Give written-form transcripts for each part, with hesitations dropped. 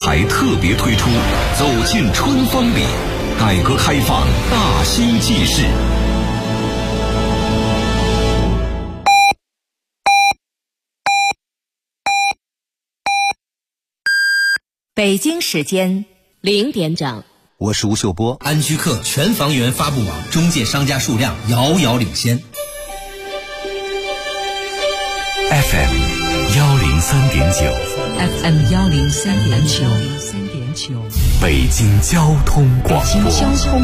台特别推出走进春风里，改革开放大兴纪事。 北京时间0点整， 我是吴秀波。 安居客全房源发布网中介商家数量遥遥领先。 FM 103.9 FM 103.9， 北京交通广播。 北京交通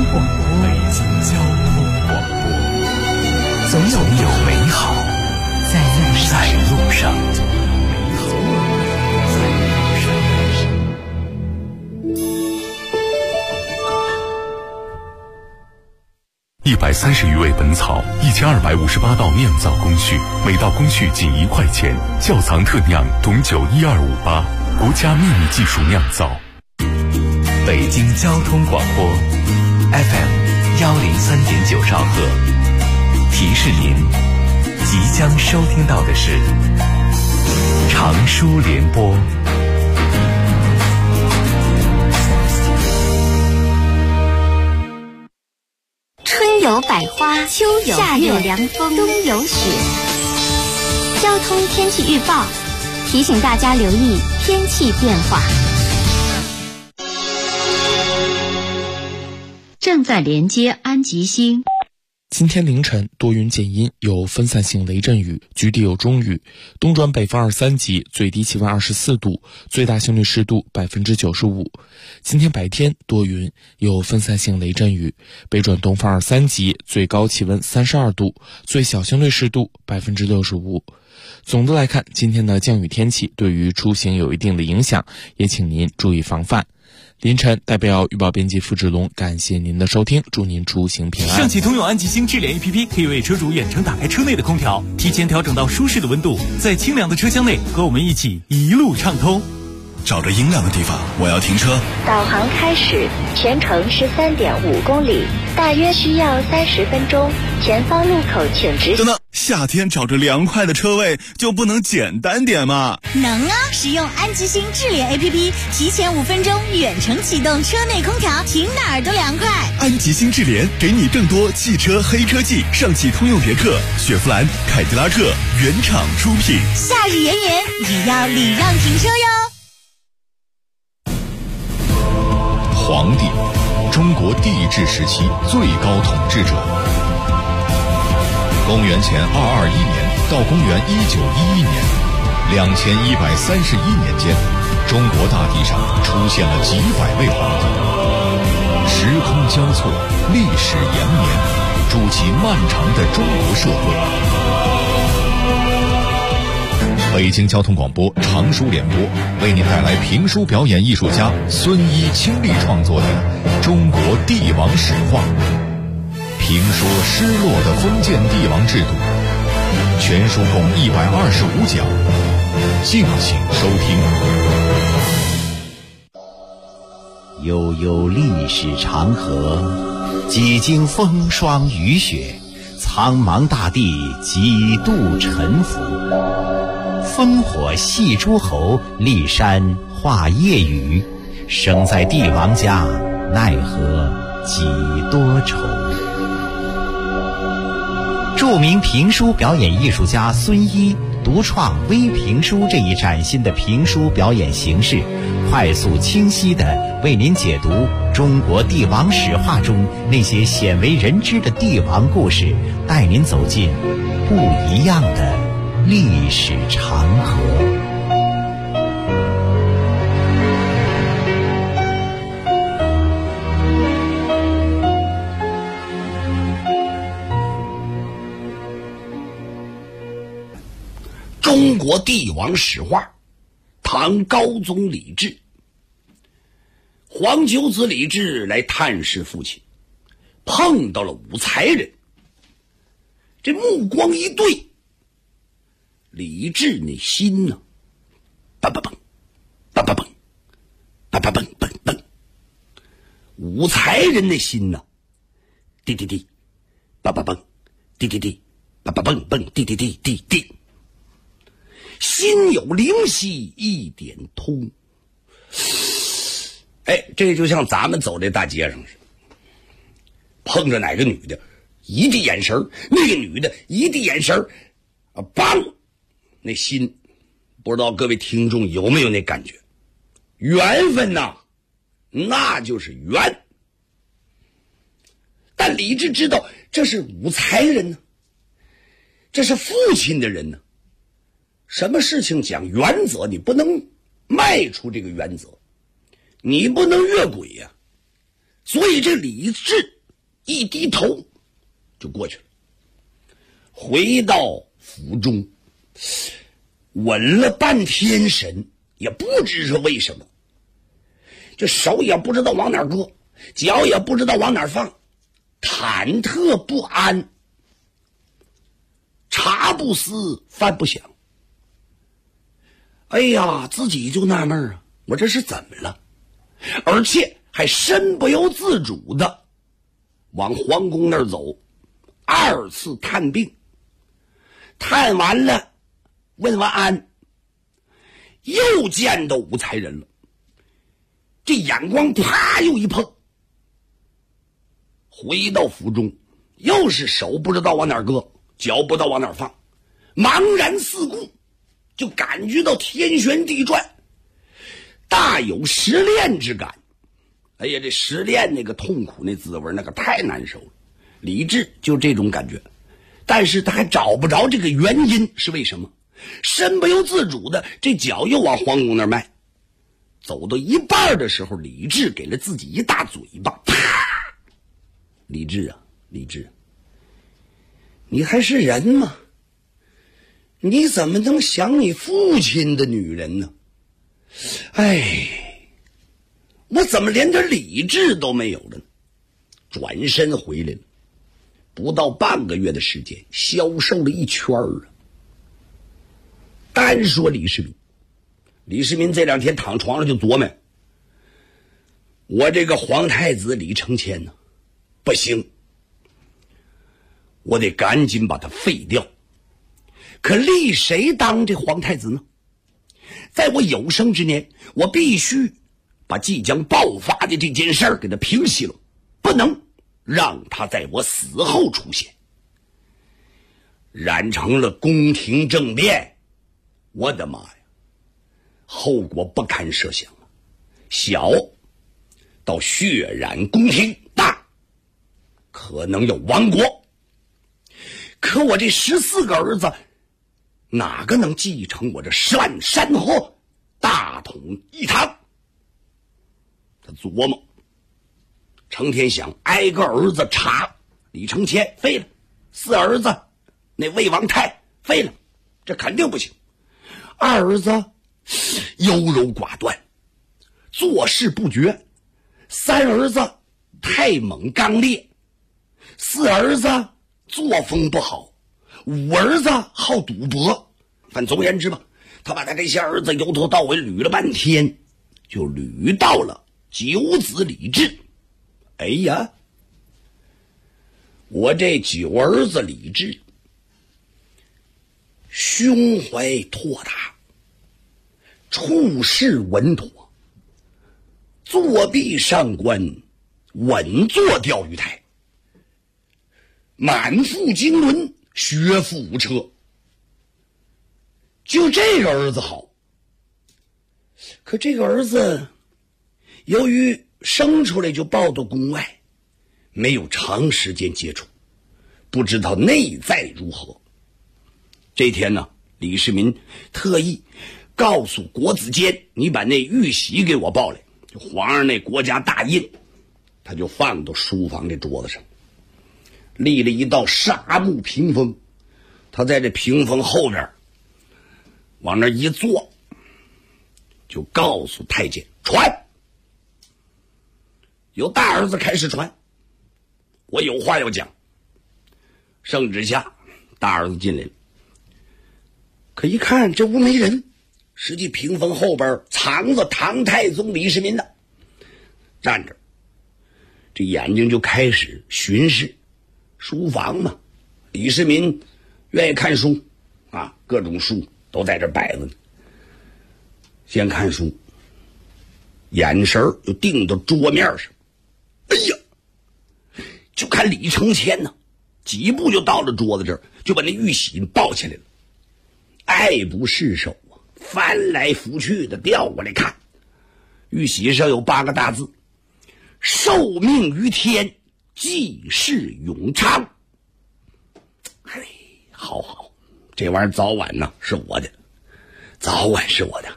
广播，总有美好在路上。 130余味本草，1258道酿造工序，每道工序仅1块钱。窖藏特酿董酒12588，国家秘密技术酿造。北京交通广播 FM 103.9兆赫，提示您即将收听到的是长舒联播。 春有百花，秋有夏有凉风，冬有雪。交通天气预报提醒大家留意天气变化。 正在连接安吉星。 今天凌晨多云见阴，有分散性雷阵雨，局地有中雨，东转北风2-3级，最低气温24度，最大相对湿度95%。今天白天多云，有分散性雷阵雨，北转东风2-3级，最高气温32度，最小相对湿度65%。总的来看，今天的降雨天气对于出行有一定的影响，也请您注意防范。凌晨代表预报编辑付志龙感谢您的收听，祝您出行平安。 上汽通用安吉星智联 APP 可以为车主远程打开车内的空调，提前调整到舒适的温度，在清凉的车厢内和我们一起一路畅通。 找着阴凉的地方，我要停车。 导航开始，全程13.5公里，大约需要30分钟。前方路口请直行。 等等，夏天找着凉快的车位就不能简单点吗？ 能啊！使用安吉星智联 APP， 提前5分钟远程启动车内空调，停哪儿都凉快。 安吉星智联给你更多汽车黑科技，上汽通用别克、雪佛兰、凯迪拉克原厂出品。 夏日炎炎，也要礼让停车哟。 皇帝，中国帝制时期最高统治者。公元前221年到公元1911年，2131年间，中国大地上出现了几百位皇帝。时空交错，历史延绵，筑起漫长的中国社会。北京交通广播长舒联播为您带来评书表演艺术家孙一倾力创作的《中国帝王史话》，评说失落的封建帝王制度，全书共125讲，敬请收听。 悠悠历史长河，几经风霜雨雪，苍茫大地几度沉浮。烽火戏诸侯，骊山画夜雨，生在帝王家，奈何几多愁。著名评书表演艺术家孙一独创微评书这一崭新的评书表演形式，快速清晰地为您解读中国帝王史话中那些鲜为人知的帝王故事，带您走进不一样的历史长河。 中国帝王史话，唐高宗李治。皇九子李治来探视父亲，碰到了武才人，这目光一对，李治那心呢，梆梆梆，梆梆梆，梆梆梆梆梆。武才人那心呢，滴滴滴，梆梆梆，滴滴滴，梆梆梆梆，滴滴滴滴滴。心有灵犀一点通， 哎，这就像咱们走在大街上似的，碰着哪个女的一递眼神，那个女的一递眼神啊，梆，那心，不知道各位听众有没有那感觉？缘分呐，那就是缘。但李治知道这是武才人呢，这是父亲的人呢。什么事情讲原则，你不能迈出这个原则，你不能越轨呀。所以这李治一低头就过去了，回到府中，稳了半天神，也不知是为什么，这手也不知道往哪儿搁，脚也不知道往哪儿放，忐忑不安，茶不思饭不想。哎呀，自己就纳闷啊，我这是怎么了？而且还身不由自主的往皇宫那儿走，二次探病，探完了问完安，又见到武才人了，这眼光啪又一碰，回到府中，又是手不知道往哪儿搁，脚不知道往哪儿放，茫然四顾，就感觉到天旋地转，大有失恋之感。哎呀，这失恋那个痛苦那滋味那个太难受了。李治就这种感觉，但是他还找不着这个原因是为什么，身不由自主的这脚又往皇宫那儿迈。走到一半的时候，李治给了自己一大嘴巴，啪！李治啊，李治，你还是人吗？你怎么能想你父亲的女人呢？哎，我怎么连点理智都没有了呢？转身回来了，不到半个月的时间，消瘦了一圈了。单说李世民，李世民这两天躺床上就琢磨，我这个皇太子李承乾呢，不行，我得赶紧把他废掉。可立谁当这皇太子呢？在我有生之年，我必须把即将爆发的这件事儿给他平息了，不能让他在我死后出现，染成了宫廷政变。我的妈呀，后果不堪设想啊！小到血染宫廷，大可能要亡国。可我这14个儿子，哪个能继承我这10万山河，大统一堂？他琢磨，成天想挨个儿子查，李承乾废了，4儿子那魏王泰废了，这肯定不行。2儿子优柔寡断，做事不决；3儿子太猛刚烈；4儿子作风不好；5儿子好赌博。反总而言之吧，他把他这些儿子由头到尾捋了半天，就捋到了9子李治。哎呀，我这9儿子李治胸怀拓大，处事稳妥，作壁上观，稳坐钓鱼台，满腹经纶，学富五车。就这个儿子好。可这个儿子由于生出来就抱到宫外，没有长时间接触，不知道内在如何。这天呢，李世民特意告诉国子监，你把那玉玺给我抱来，就皇上那国家大印，他就放到书房这桌子上，立了一道沙木屏风。他在这屏风后边往那一坐，就告诉太监传。由大儿子开始传，我有话要讲。圣旨下，大儿子进来了，可一看这屋没人，实际屏风后边藏着唐太宗李世民呢，站着，这眼睛就开始巡视书房嘛。李世民愿意看书啊，各种书都在这摆着呢。先看书， 眼神又定到桌面上。哎呀，就看李承乾呢，几步就到了桌子这儿，就把那玉玺抱起来了，爱不释手啊，翻来覆去的调过来看。玉玺上有8个大字：受命于天，济世永昌。哎，好，这玩意儿早晚呢是我的，早晚是我的。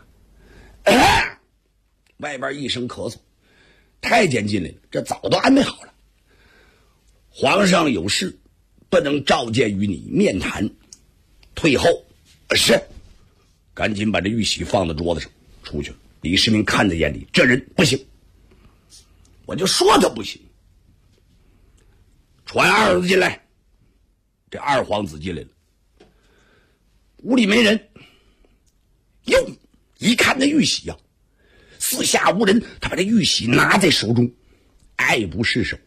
外边一声咳嗽，太监进来了，这早都安排好了。皇上有事，不能召见与你面谈，退后。是，赶紧把这玉玺放到桌子上，出去了。李世民看在眼里，这人不行，我就说他不行。传二儿子进来。这二皇子进来了，屋里没人。哟，一看那玉玺啊，四下无人，他把这玉玺拿在手中，爱不释手，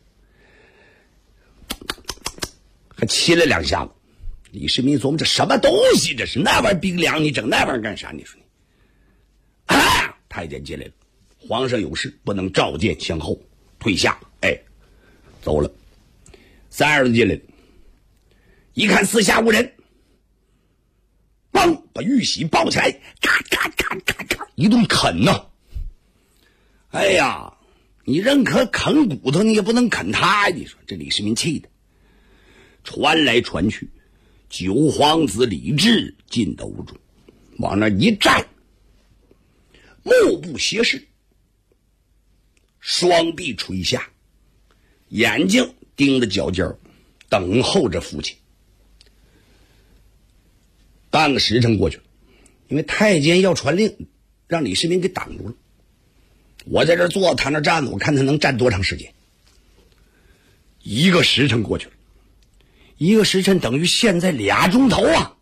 还亲了2下子。李世民琢磨，这什么东西？这是那玩意儿冰凉，你整那玩意儿干啥？你说你啊！太监进来了，皇上有事，不能召见，向后退下。哎，走了。三儿子进来了，一看四下无人，嘣，把玉玺抱起来，咔咔咔咔咔一顿啃呐。哎呀，你认可啃骨头，你也不能啃他呀！你说这李世民气的，传来传去，九皇子李治进到屋中，往那一站，目不斜视，双臂垂下，眼睛盯着脚尖，等候着父亲。半个时辰过去了，因为太监要传令，让李世民给挡住了。我在这坐，他那站着，我看他能站多长时间。1个时辰过去了，1个时辰等于现在2钟头啊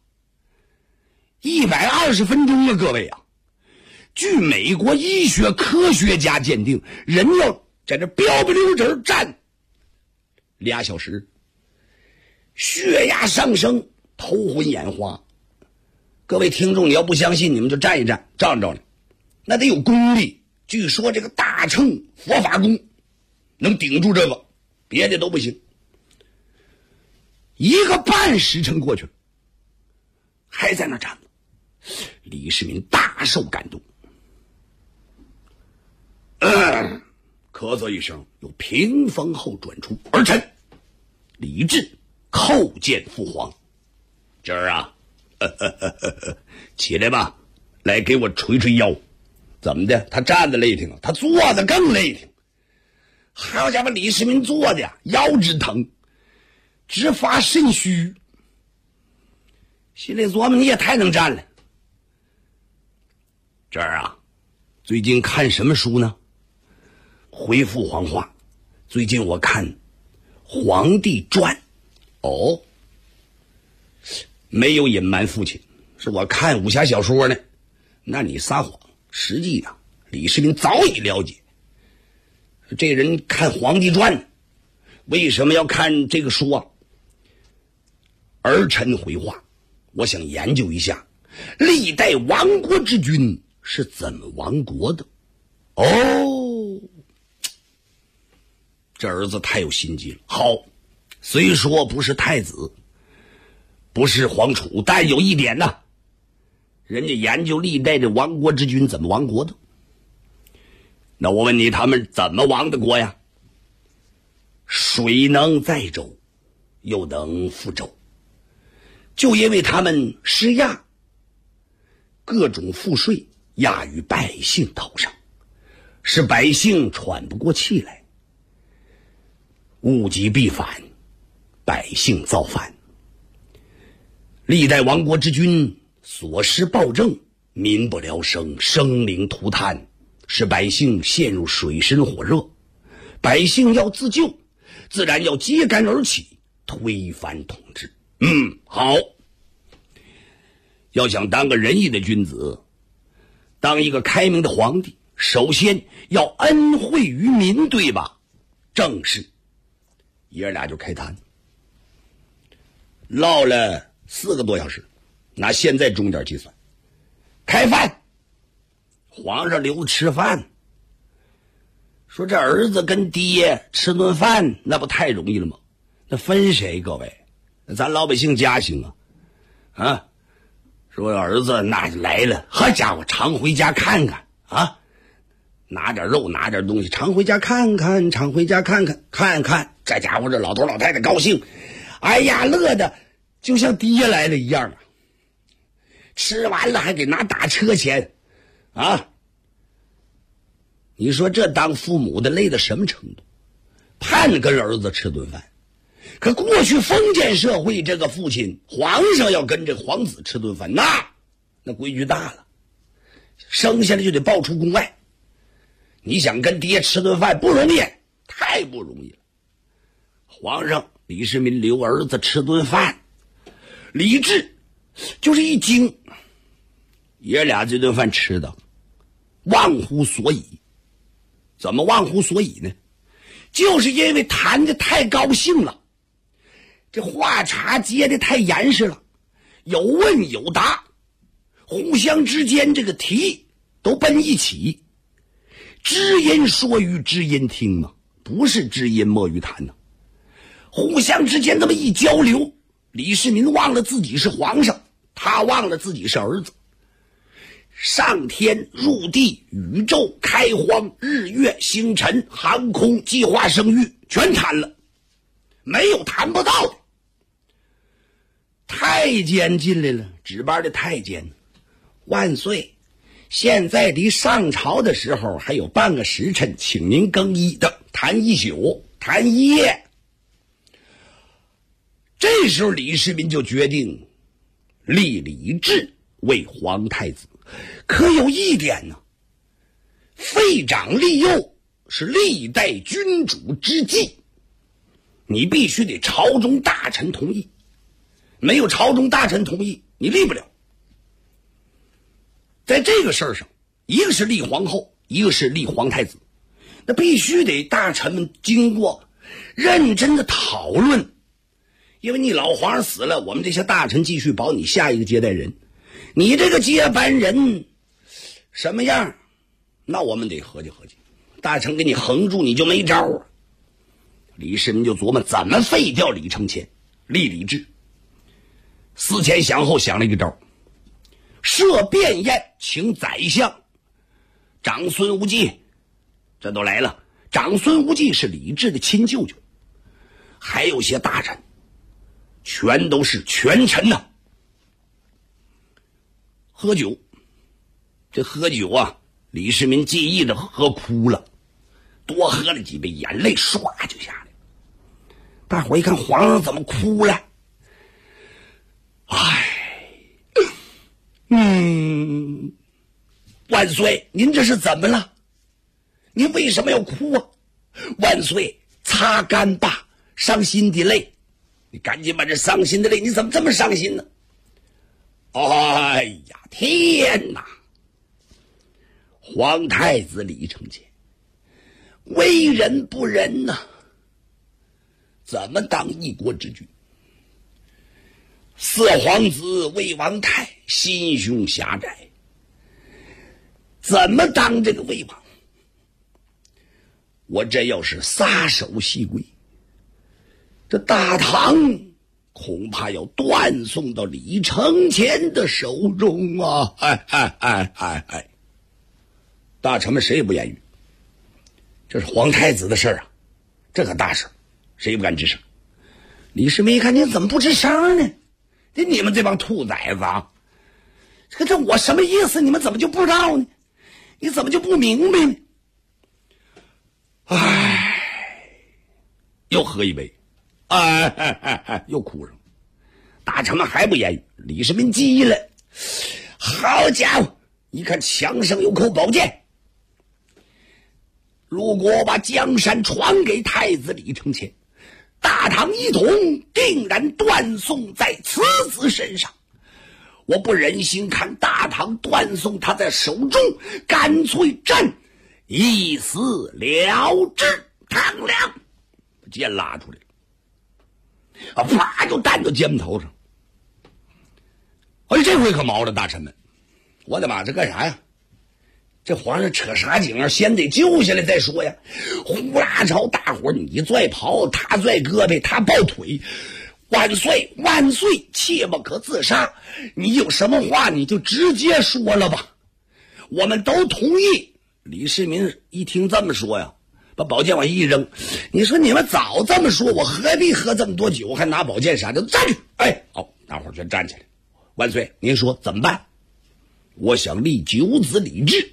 ，120分钟啊，各位啊！据美国医学科学家鉴定，人要在这标不溜直站2小时，血压上升，头昏眼花。各位听众，你要不相信，你们就站一站，照着呢，那得有功力。据说这个大乘佛法功能顶住这个，别的都不行。1个半时辰过去了，还在那站着。李世民大受感动，咳嗽一声，又屏风后转出，儿臣李治叩见父皇。今儿啊，起来吧，来给我捶捶腰。怎么的？他站着累挺啊，他坐着更累挺。好家伙，李世民坐的腰直疼，直发肾虚。心里琢磨，你也太能站了。这儿啊，最近看什么书呢？回复皇话，最近我看《皇帝传》。哦，没有隐瞒父亲，是我看武侠小说呢。那你撒谎。实际啊，李世民早已了解，这人看《皇帝传》，为什么要看这个书啊？儿臣回话，我想研究一下历代亡国之君是怎么亡国的。哦，这儿子太有心机了。好，虽说不是太子，不是皇储，但有一点呢，人家研究历代的亡国之君怎么亡国的。那我问你，他们怎么亡的国呀？水能载舟，又能覆舟，就因为他们施压，各种赋税压于百姓头上，使百姓喘不过气来，物极必反，百姓造反。历代亡国之君所施暴政，民不聊生，生灵涂炭，使百姓陷入水深火热。百姓要自救，自然要揭竿而起，推翻统治。好，要想当个仁义的君子，当一个开明的皇帝，首先要恩惠于民，对吧？正是。爷俩就开谈，唠了4个多小时，拿现在钟点计算。开饭，皇上留着吃饭， 说这儿子跟爹吃顿饭，那不太容易了吗？那分谁？各位，咱老百姓家行啊！说儿子那来了，好家伙，常回家看看啊！拿点肉，拿点东西，常回家看看，常回家看看，看看。这家伙这老头老太太高兴，哎呀，乐的就像爹来了一样啊！吃完了还给拿打车钱啊！你说这当父母的累到什么程度？盼跟儿子吃顿饭，可过去封建社会，这个父亲皇上要跟这个皇子吃顿饭，那规矩大了，生下来就得报出宫外。你想跟爹吃顿饭不容易，太不容易了。皇上李世民留儿子吃顿饭，李治就是一惊，爷俩这顿饭吃的忘乎所以。怎么忘乎所以呢？就是因为谈的太高兴了，这话茬接的太严实了，有问有答，互相之间这个题都奔一起，知音说与知音听嘛，不是知音莫于谈呢。互相之间这么一交流，李世民忘了自己是皇上，他忘了自己是儿子。上天入地，宇宙开荒，日月星辰，航空计划生育，全谈了，没有谈不到的。太监进来了，值班的太监，万岁！现在离上朝的时候还有半个时辰，请您更衣的，谈一宿，谈一夜。这时候李世民就决定立李治为皇太子。可有一点呢，废长立幼是历代君主之计，你必须得朝中大臣同意，没有朝中大臣同意你立不了。在这个事儿上，一个是立皇后，一个是立皇太子，那必须得大臣们经过认真的讨论，因为你老皇上死了，我们这些大臣继续保你下一个接待人，你这个接班人什么样，那我们得合计合计，大臣给你横住你就没招啊。李世民就琢磨怎么废掉李承乾，立李治。思前想后想了一个招，设便宴请宰相长孙无忌，这都来了。长孙无忌是李治的亲舅舅，还有些大臣，全都是权臣呐。喝酒，这喝酒啊，李世民记忆的喝哭了，多喝了几杯，眼泪唰就下来。大伙一看皇上怎么哭了，万岁，您这是怎么了？您为什么要哭啊？万岁，擦干吧伤心的泪。你赶紧把这伤心的泪，你怎么这么伤心呢？哎呀，天哪！皇太子李承乾为人不仁呐，怎么当一国之君？四皇子魏王泰心胸狭窄，怎么当这个魏王？我这要是撒手西归，这大唐恐怕要断送到李承乾的手中啊！大臣们谁也不言语，这是皇太子的事啊，这可大事，谁也不敢吱声。李世民一看，你怎么不吱声呢？你们这帮兔崽子啊，这我什么意思？你们怎么就不知道呢？你怎么就不明白呢？又喝一杯，又哭上。大臣们还不言语，李世民急了，好家伙，一看墙上有口宝剑，如果我把江山传给太子李承乾，大唐一统定然断送在此子身上，我不忍心看大唐断送他在手中，干脆朕一死了之。唐亮把剑拉出来了，啪就弹到肩头上。这回可毛了大臣们，我的妈，这干啥呀？ 这皇上扯啥景啊？先得救下来再说呀！呼啦朝大伙你拽袍，他拽胳膊，他抱腿，万岁万岁，切不可自杀！你有什么话你就直接说了吧，我们都同意。李世民一听这么说呀，把宝剑往一扔，你说你们早这么说，我何必喝这么多酒，还拿宝剑啥的？站住！哎，好，大伙全站起来。万岁，您说怎么办？我想立九子李治。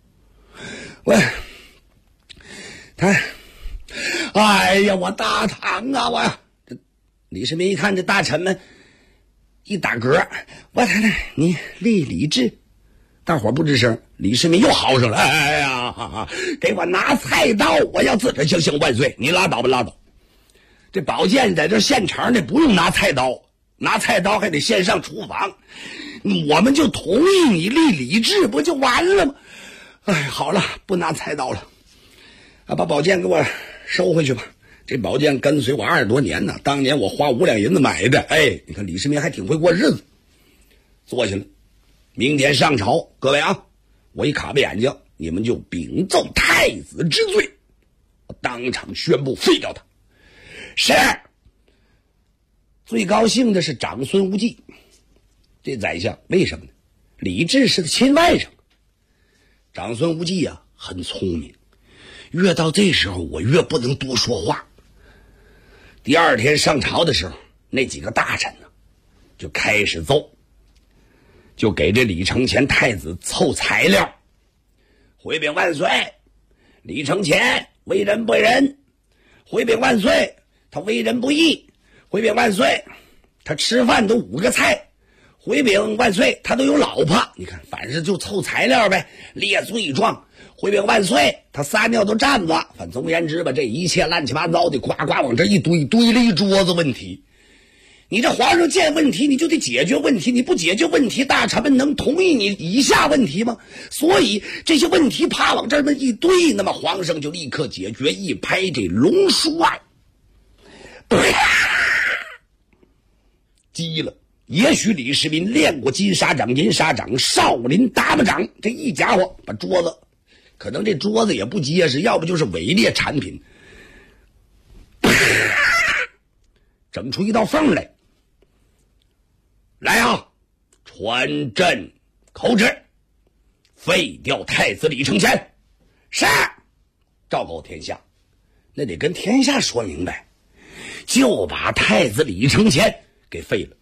哎呀，我大唐啊！我呀，李世民一看这大臣们一打嗝，我太太，你立李治，大伙不吱声。李世民又嚎上了，哎呀，给我拿菜刀，我要自行。行，万岁，你拉倒吧，拉倒。这宝剑在这现成的，不用拿菜刀，拿菜刀还得先上厨房。我们就同意你立李治，不就完了吗？哎，好了，不拿菜刀了，把宝剑给我收回去吧。这宝剑跟随我20多年呢，当年我花5两银子买的。哎，你看李世民还挺会过日子。坐下了，明天上朝，各位啊，我一卡巴眼睛，你们就禀奏太子之罪，我当场宣布废掉他。是。最高兴的是长孙无忌，这宰相，为什么呢？李治是他亲外甥。长孙无忌啊，很聪明，越到这时候我越不能多说话。第二天上朝的时候，那几个大臣呢就开始奏，就给这李承乾太子凑材料。回禀万岁，李承乾为人不仁，回禀万岁，他为人不义，回禀万岁，他吃饭都5个菜，回禀万岁，他都有老婆。你看，反正就凑材料呗，列罪状。回禀万岁，他撒尿都站子。反正总而言之吧，这一切乱七八糟的呱呱往这一堆，堆了一桌子问题。你这皇上见问题，你就得解决问题，你不解决问题，大臣们能同意你以下问题吗？所以这些问题啪往这么一堆，那么皇上就立刻解决，一拍这龙书案，急了。也许李世民练过金沙掌、银沙掌、少林达摩掌，这一家伙把桌子，可能这桌子也不结实，要不就是伪劣产品，整出一道缝来。来啊，传朕口旨，废掉太子李承乾。是，昭告天下。那得跟天下说明白，就把太子李承乾给废了。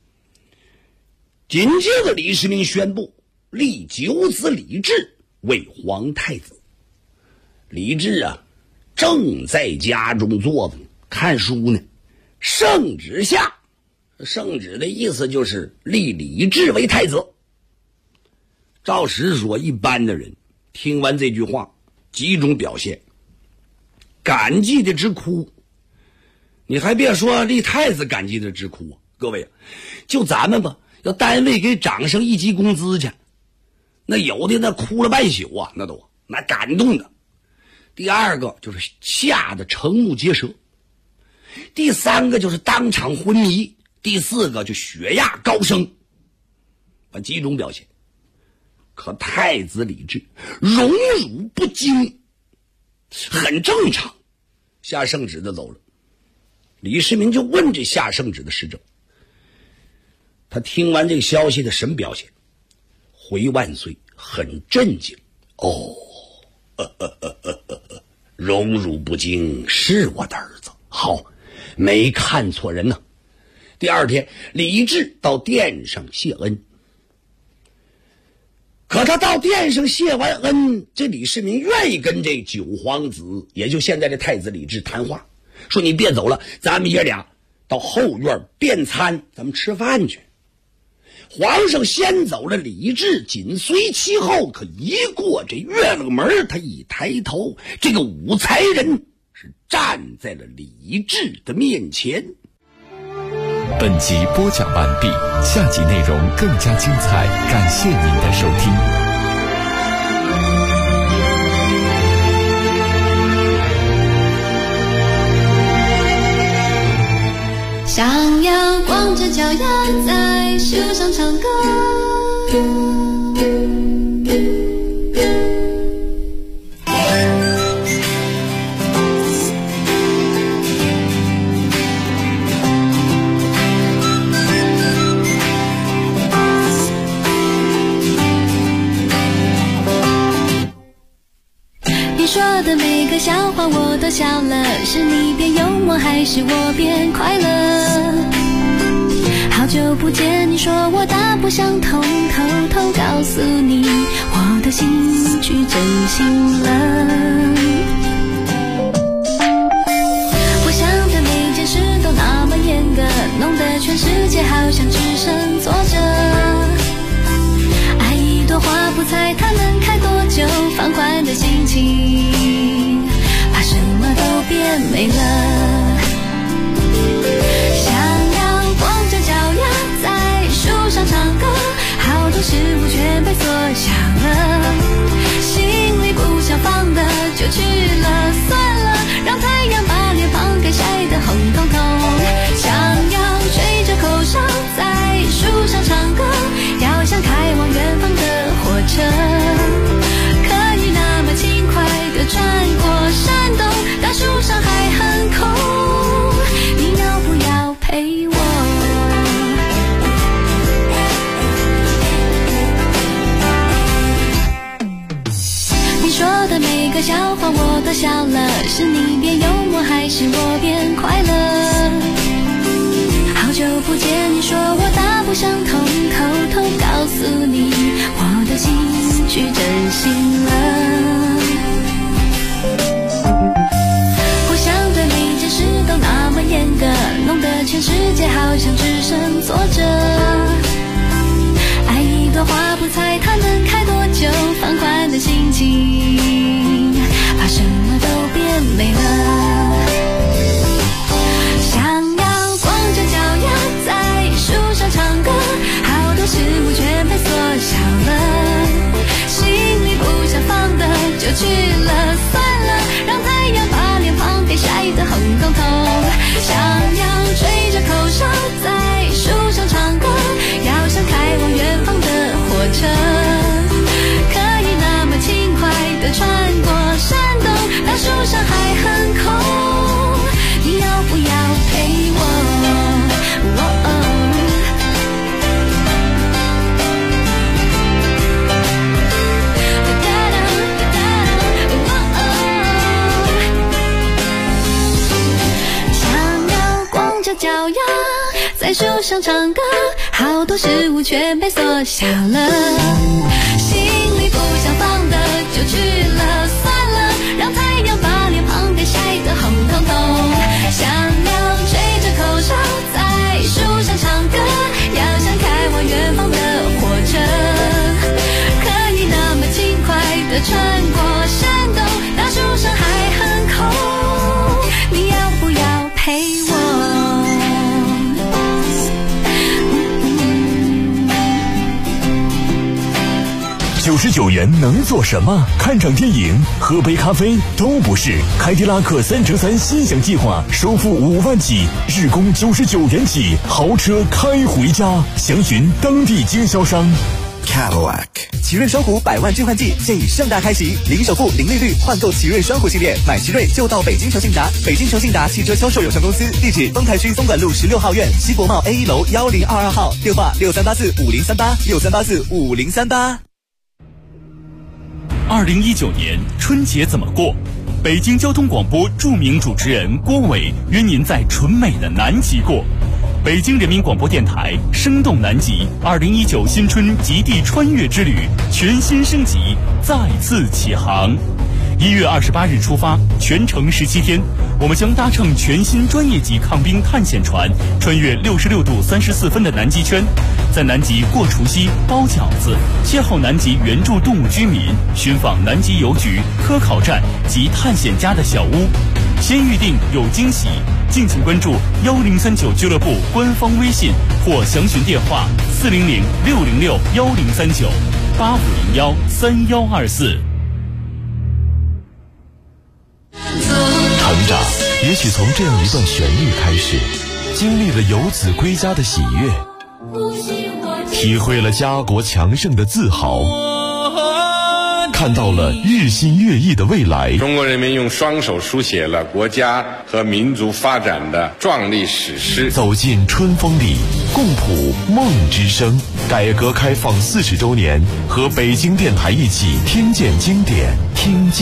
紧接着李世民宣布立九子李治为皇太子。李治啊，正在家中坐着看书呢。圣旨下，圣旨的意思就是立李治为太子。照实说，一般的人听完这句话，几种表现：感激的直哭。你还别说立太子感激的直哭啊，各位，就咱们吧，要单位给涨上1级工资去，那有的那哭了半宿啊，那都那感动的。第二个就是吓得瞠目结舌，第三个就是当场昏迷，第四个就血压高升，几种表现。可太子李治荣辱不惊，很正常。下圣旨的走了，李世民就问这下圣旨的使者，他听完这个消息的什么表现？回万岁很震惊。荣辱不惊，是我的儿子。好，没看错人呢。第二天，李治到殿上谢恩。可他到殿上谢完恩，这李世民愿意跟这九皇子，也就现在这太子李治谈话，说你别走了，咱们爷俩到后院便餐，咱们吃饭去。皇上先走了，李治紧随其后。可一过这月亮门，他一抬头，这个武才人是站在了李治的面前。 本集播讲完毕，下集内容更加精彩，感谢您的收听。 想要光着脚丫在树上唱歌。 说的每个笑话我都笑了，是你变幽默还是我变快乐？好久不见，你说我大不相同，偷偷告诉你，我的心去真心了。我想的每件事都那么严格，弄得全世界好像只剩作者。爱一朵花不猜它能开多久，放缓的心情把什么都变美了。想要光着脚丫在树上唱歌，好多事物全被缩小了，心里不想放的就去了，算了，让太阳把脸庞给晒得红彤彤。想要吹着口哨在树上唱歌，要像开往远方的火车，可以那么轻快地穿过山洞，当树上还很空，你要不要陪我？你说的每个笑话我都笑了，是你变幽默还是我变快乐？好久不见，你说我大不相同，偷偷告诉你，我的心去真心了。我想对每件事都那么严格，弄得全世界好像只剩作者。爱一朵花不猜它能开多久，放宽的心情把什么都变美了。想要光着脚丫在树上唱歌，好多事物全被缩小了，心里不想放的就去了，算了，让太阳把脸庞给晒得红彤彤。想要吹着口哨在树上唱歌，要像开往远方的火车，可以那么轻快地穿过山洞，当树上还很空，你要不要陪我？脚丫在树上唱歌，好多事物全被缩小了，心里不想放的就去了，算了，让太阳把脸庞给晒得红彤彤。想要吹着口哨在树上唱歌，要像开往远方的火车，可以那么轻快地穿过山洞，当树上还很空，你要不要陪我 ？99元能做什么？看场电影、喝杯咖啡都不是。凯迪拉克3乘3心想计划，首付5万起，日供99元起，豪车开回家。详询当地经销商。 Cadillac 奇瑞双虎100万置换季现已盛大开启，零首付、零利率换购奇瑞双虎系列，买奇瑞就到北京诚信达。北京诚信达汽车销售有限公司，地址丰台区松管路16号院西国贸 A1 楼1022号，电话63845038，63845038。 2019年春节怎么过？北京交通广播著名主持人郭伟约您在纯美的南极过。北京人民广播电台生动南极2019新春极地穿越之旅全新升级，再次起航。1月28日出发，全程17天，我们将搭乘全新专业级抗冰探险船，穿越66度34分的南极圈，在南极过除夕、包饺子，邂逅南极原住动物居民，寻访南极邮局、科考站及探险家的小屋。先预定有惊喜，敬请关注1039俱乐部官方微信或详询电话400-606-1039-8501-3124。 成长也许从这样一段旋律开始，经历了游子归家的喜悦，体会了家国强盛的自豪，看到了日新月异的未来。 中国人民用双手书写了国家和民族发展的壮丽史诗。 走进春风里，共谱梦之声。改革开放40周年，和北京电台一起听见经典，听见